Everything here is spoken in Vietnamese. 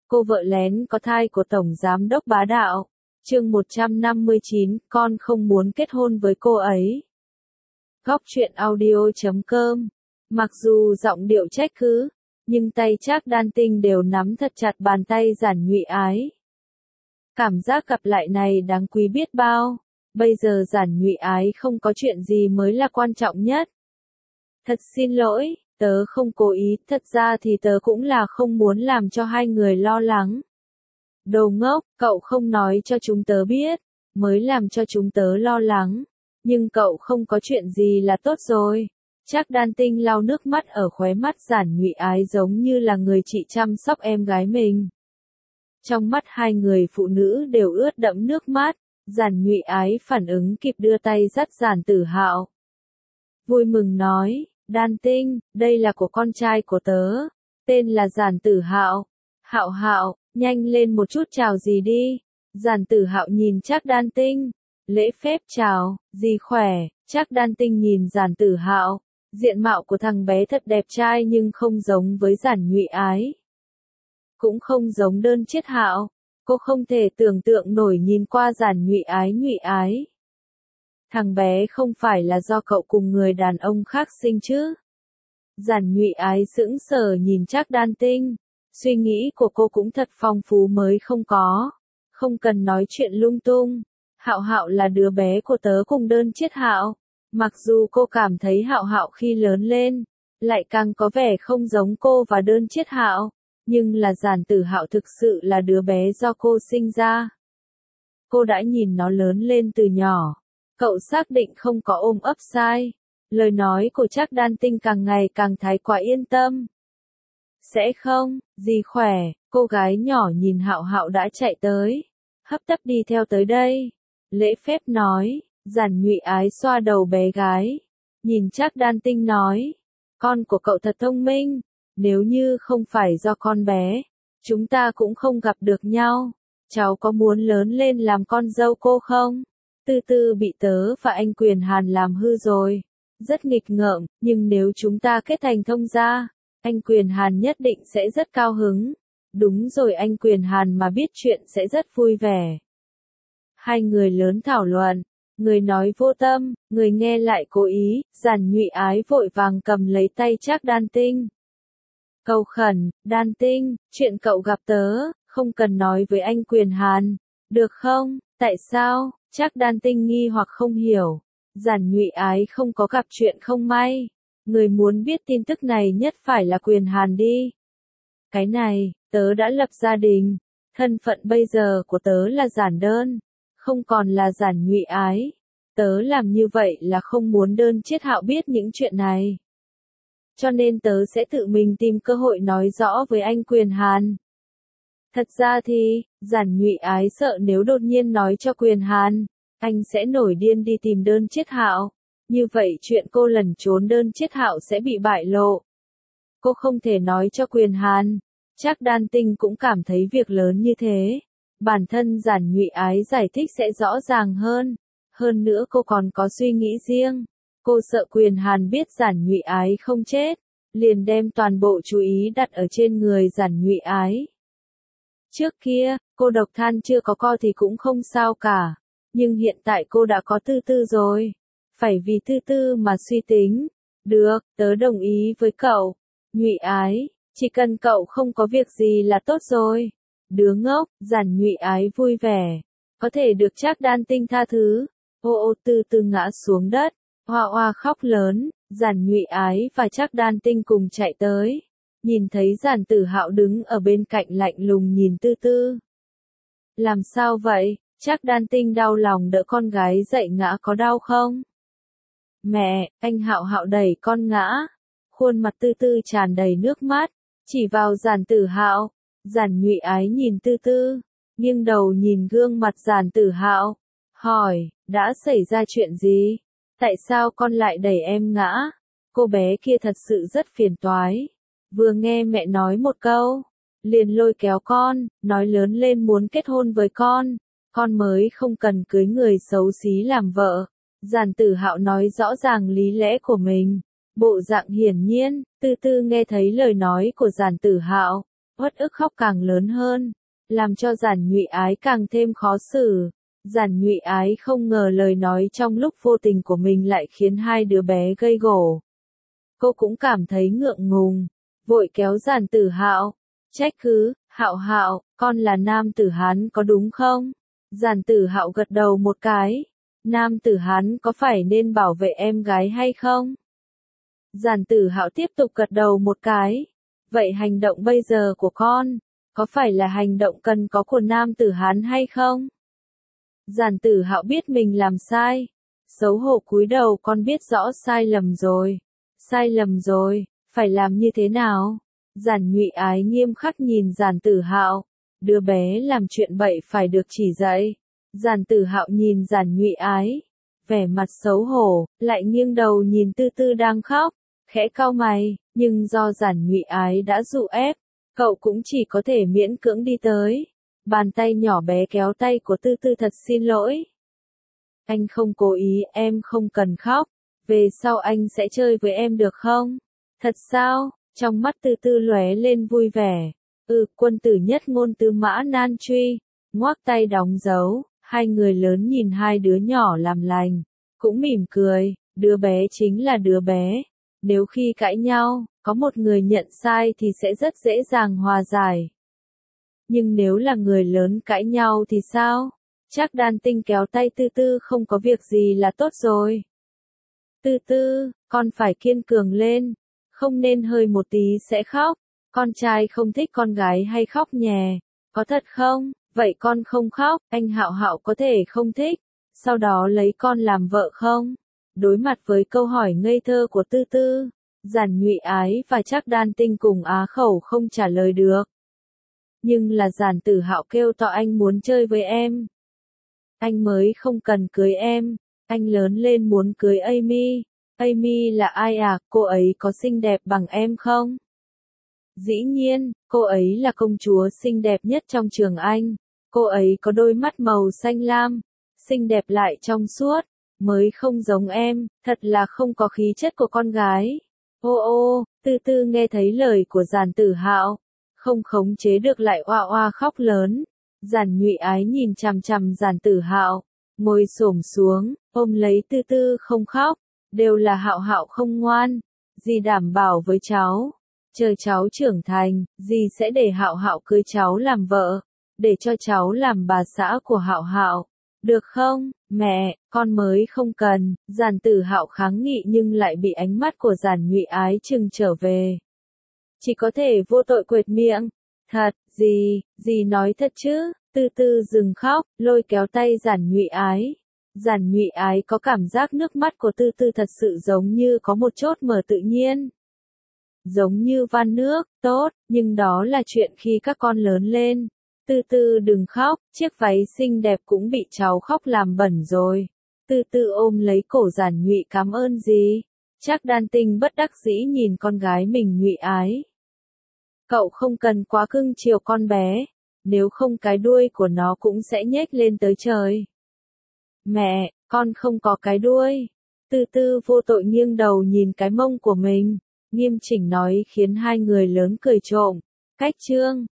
Cô vợ lén có thai của Tổng Giám đốc bá đạo. Chương 159, con không muốn kết hôn với cô ấy. Góc truyện audio.com. Mặc dù giọng điệu trách cứ, nhưng tay Trác Đan Tinh đều nắm thật chặt bàn tay Giản Nhụy Ái. Cảm giác gặp lại này đáng quý biết bao. Bây giờ Giản Nhụy Ái không có chuyện gì mới là quan trọng nhất. Thật xin lỗi, tớ không cố ý, thật ra thì tớ cũng là không muốn làm cho hai người lo lắng. Đồ ngốc, cậu không nói cho chúng tớ biết, mới làm cho chúng tớ lo lắng. Nhưng cậu không có chuyện gì là tốt rồi. Trác Đan Tinh lau nước mắt ở khóe mắt Giản Nhụy Ái giống như là người chị chăm sóc em gái mình. Trong mắt hai người phụ nữ đều ướt đẫm nước mắt, Giản Nhụy Ái phản ứng kịp đưa tay dắt Giản Tử Hạo. Vui mừng nói, Đan Tinh, đây là của con trai của tớ, tên là Giản Tử Hạo. Hạo Hạo, nhanh lên một chút chào gì đi. Giản Tử Hạo nhìn Trác Đan Tinh, lễ phép chào, dì khỏe. Trác Đan Tinh nhìn Giản Tử Hạo, diện mạo của thằng bé thật đẹp trai nhưng không giống với Giản Nhụy Ái. Cũng không giống Đơn Chiết Hạo, cô không thể tưởng tượng nổi nhìn qua Giản Nhụy Ái. Thằng bé không phải là do cậu cùng người đàn ông khác sinh chứ? Giản Nhụy Ái sững sờ nhìn Trác Đan Tinh, suy nghĩ của cô cũng thật phong phú mới không có. Không cần nói chuyện lung tung, Hạo Hạo là đứa bé của tớ cùng Đơn Chiết Hạo. Mặc dù cô cảm thấy Hạo Hạo khi lớn lên, lại càng có vẻ không giống cô và Đơn Chiết Hạo, nhưng là Giản Tử Hạo thực sự là đứa bé do cô sinh ra. Cô đã nhìn nó lớn lên từ nhỏ. Cậu xác định không có ôm ấp sai. Lời nói của Trác Đan Tinh càng ngày càng thái quá yên tâm. Sẽ không, dì khỏe, cô gái nhỏ nhìn Hạo Hạo đã chạy tới. Hấp tấp đi theo tới đây. Lễ phép nói, Giản Nhụy Ái xoa đầu bé gái. Nhìn Trác Đan Tinh nói, con của cậu thật thông minh. Nếu như không phải do con bé, chúng ta cũng không gặp được nhau. Cháu có muốn lớn lên làm con dâu cô không? Từ từ bị tớ và anh Quyền Hàn làm hư rồi. Rất nghịch ngợm, nhưng nếu chúng ta kết thành thông gia, anh Quyền Hàn nhất định sẽ rất cao hứng. Đúng rồi, anh Quyền Hàn mà biết chuyện sẽ rất vui vẻ. Hai người lớn thảo luận, người nói vô tâm, người nghe lại cố ý. Giản Nhụy Ái vội vàng cầm lấy tay Trác Đan Tinh. Cầu khẩn, Đan Tinh, chuyện cậu gặp tớ, không cần nói với anh Quyền Hàn, được không? Tại sao? Trác Đan Tinh nghi hoặc không hiểu. Giản Nhụy Ái không có gặp chuyện không may. Người muốn biết tin tức này nhất phải là Quyền Hàn đi. Cái này, tớ đã lập gia đình. Thân phận bây giờ của tớ là Giản Đơn, không còn là Giản Nhụy Ái. Tớ làm như vậy là không muốn Đơn Chiết Hạo biết những chuyện này. Cho nên tớ sẽ tự mình tìm cơ hội nói rõ với anh Quyền Hàn. Thật ra thì, Giản Nhụy Ái sợ nếu đột nhiên nói cho Quyền Hàn, anh sẽ nổi điên đi tìm Đơn Chiết Hạo. Như vậy chuyện cô lẩn trốn Đơn Chiết Hạo sẽ bị bại lộ. Cô không thể nói cho Quyền Hàn. Trác Đan Tinh cũng cảm thấy việc lớn như thế. Bản thân Giản Nhụy Ái giải thích sẽ rõ ràng hơn. Hơn nữa cô còn có suy nghĩ riêng. Cô sợ Quyền Hàn biết Giản Nhụy Ái không chết, liền đem toàn bộ chú ý đặt ở trên người Giản Nhụy Ái. Trước kia, cô độc thân chưa có con thì cũng không sao cả. Nhưng hiện tại cô đã có Tư Tư rồi. Phải vì Tư Tư mà suy tính. Được, tớ đồng ý với cậu. Nhụy Ái, chỉ cần cậu không có việc gì là tốt rồi. Đứa ngốc, Giản Nhụy Ái vui vẻ. Có thể được Trác Đan Tinh tha thứ. Ô Tư Tư ngã xuống đất. Hoa hoa khóc lớn. Giản Nhụy Ái và Trác Đan Tinh cùng chạy tới. Nhìn thấy Giản Tử Hạo đứng ở bên cạnh lạnh lùng nhìn Tư Tư. Làm sao vậy? Trác Đan Tinh đau lòng đỡ con gái dậy, ngã có đau không? Mẹ, anh Hạo Hạo đẩy con ngã. Khuôn mặt Tư Tư tràn đầy nước mắt, chỉ vào Giản Tử Hạo. Giản Nhụy Ái nhìn Tư Tư, nghiêng đầu nhìn gương mặt Giản Tử Hạo, hỏi, đã xảy ra chuyện gì? Tại sao con lại đẩy em ngã? Cô bé kia thật sự rất phiền toái. Vừa nghe mẹ nói một câu, liền lôi kéo con, nói lớn lên muốn kết hôn với con mới không cần cưới người xấu xí làm vợ. Giản Tử Hạo nói rõ ràng lý lẽ của mình, bộ dạng hiển nhiên. Tư Tư nghe thấy lời nói của Giản Tử Hạo, uất ức khóc càng lớn hơn, làm cho Giản Nhụy Ái càng thêm khó xử. Giản Nhụy Ái không ngờ lời nói trong lúc vô tình của mình lại khiến hai đứa bé gây gổ. Cô cũng cảm thấy ngượng ngùng, vội kéo Giản Tử Hạo, trách cứ, Hạo Hạo, con là nam tử Hán có đúng không? Giản Tử Hạo gật đầu một cái, nam tử Hán có phải nên bảo vệ em gái hay không? Giản Tử Hạo tiếp tục gật đầu một cái, vậy hành động bây giờ của con, có phải là hành động cần có của nam tử Hán hay không? Giản Tử Hạo biết mình làm sai, xấu hổ cúi đầu, con biết rõ sai lầm rồi, phải làm như thế nào? Giản Nhụy Ái nghiêm khắc nhìn Giản Tử Hạo, đứa bé làm chuyện bậy phải được chỉ dạy. Giản Tử Hạo nhìn Giản Nhụy Ái, vẻ mặt xấu hổ, lại nghiêng đầu nhìn Tư Tư đang khóc, khẽ cau mày, nhưng do Giản Nhụy Ái đã dụ ép, cậu cũng chỉ có thể miễn cưỡng đi tới. Bàn tay nhỏ bé kéo tay của Tư Tư, thật xin lỗi. Anh không cố ý, em không cần khóc, về sau anh sẽ chơi với em được không? Thật sao? Trong mắt Tư Tư lóe lên vui vẻ. Quân tử nhất ngôn tứ mã nan truy, ngoắc tay đóng dấu. Hai người lớn nhìn hai đứa nhỏ làm lành, cũng mỉm cười, đứa bé chính là đứa bé. Nếu khi cãi nhau, có một người nhận sai thì sẽ rất dễ dàng hòa giải. Nhưng nếu là người lớn cãi nhau thì sao? Trác Đan Tinh kéo tay Tư Tư, không có việc gì là tốt rồi. Tư Tư, con phải kiên cường lên, không nên hơi một tí sẽ khóc. Con trai không thích con gái hay khóc nhè, có thật không? Vậy con không khóc, anh Hạo Hạo có thể không thích, sau đó lấy con làm vợ không? Đối mặt với câu hỏi ngây thơ của Tư Tư, Giản Nhụy Ái và Trác Đan Tinh cùng á khẩu không trả lời được. Nhưng là Giản Tử Hạo kêu to, anh muốn chơi với em. Anh mới không cần cưới em, anh lớn lên muốn cưới Amy. Amy là ai à, cô ấy có xinh đẹp bằng em không? Dĩ nhiên, cô ấy là công chúa xinh đẹp nhất trong trường Anh. Cô ấy có đôi mắt màu xanh lam, xinh đẹp lại trong suốt, mới không giống em, thật là không có khí chất của con gái. Ô, Tư Tư nghe thấy lời của Giản Tử Hạo, không khống chế được lại oa oa khóc lớn. Giản Nhụy Ái nhìn chằm chằm Giản Tử Hạo, ngồi xổm xuống, ôm lấy Tư Tư không khóc, đều là Hạo Hạo không ngoan, dì đảm bảo với cháu, chờ cháu trưởng thành, dì sẽ để Hạo Hạo cưới cháu làm vợ, để cho cháu làm bà xã của Hạo Hạo. Được không, mẹ, con mới không cần. Giản Tử Hạo kháng nghị nhưng lại bị ánh mắt của Giản Nhụy Ái trừng trở về. Chỉ có thể vô tội quệt miệng. Thật, dì nói thật chứ? Tư Tư dừng khóc, lôi kéo tay Giản Nhụy Ái. Giản Nhụy Ái có cảm giác nước mắt của Tư Tư thật sự giống như có một chốt mở tự nhiên. Giống như van nước, tốt, nhưng đó là chuyện khi các con lớn lên. Tư Tư đừng khóc, chiếc váy xinh đẹp cũng bị cháu khóc làm bẩn rồi. Tư Tư ôm lấy cổ Giản Nhụy, cảm ơn dì. Trác Đan Tinh bất đắc dĩ nhìn con gái mình. Nhụy Ái, cậu không cần quá cưng chiều con bé, nếu không cái đuôi của nó cũng sẽ nhếch lên tới trời. Mẹ, con không có cái đuôi. Tư Tư vô tội nghiêng đầu nhìn cái mông của mình, nghiêm chỉnh nói khiến hai người lớn cười trộm. Cách chương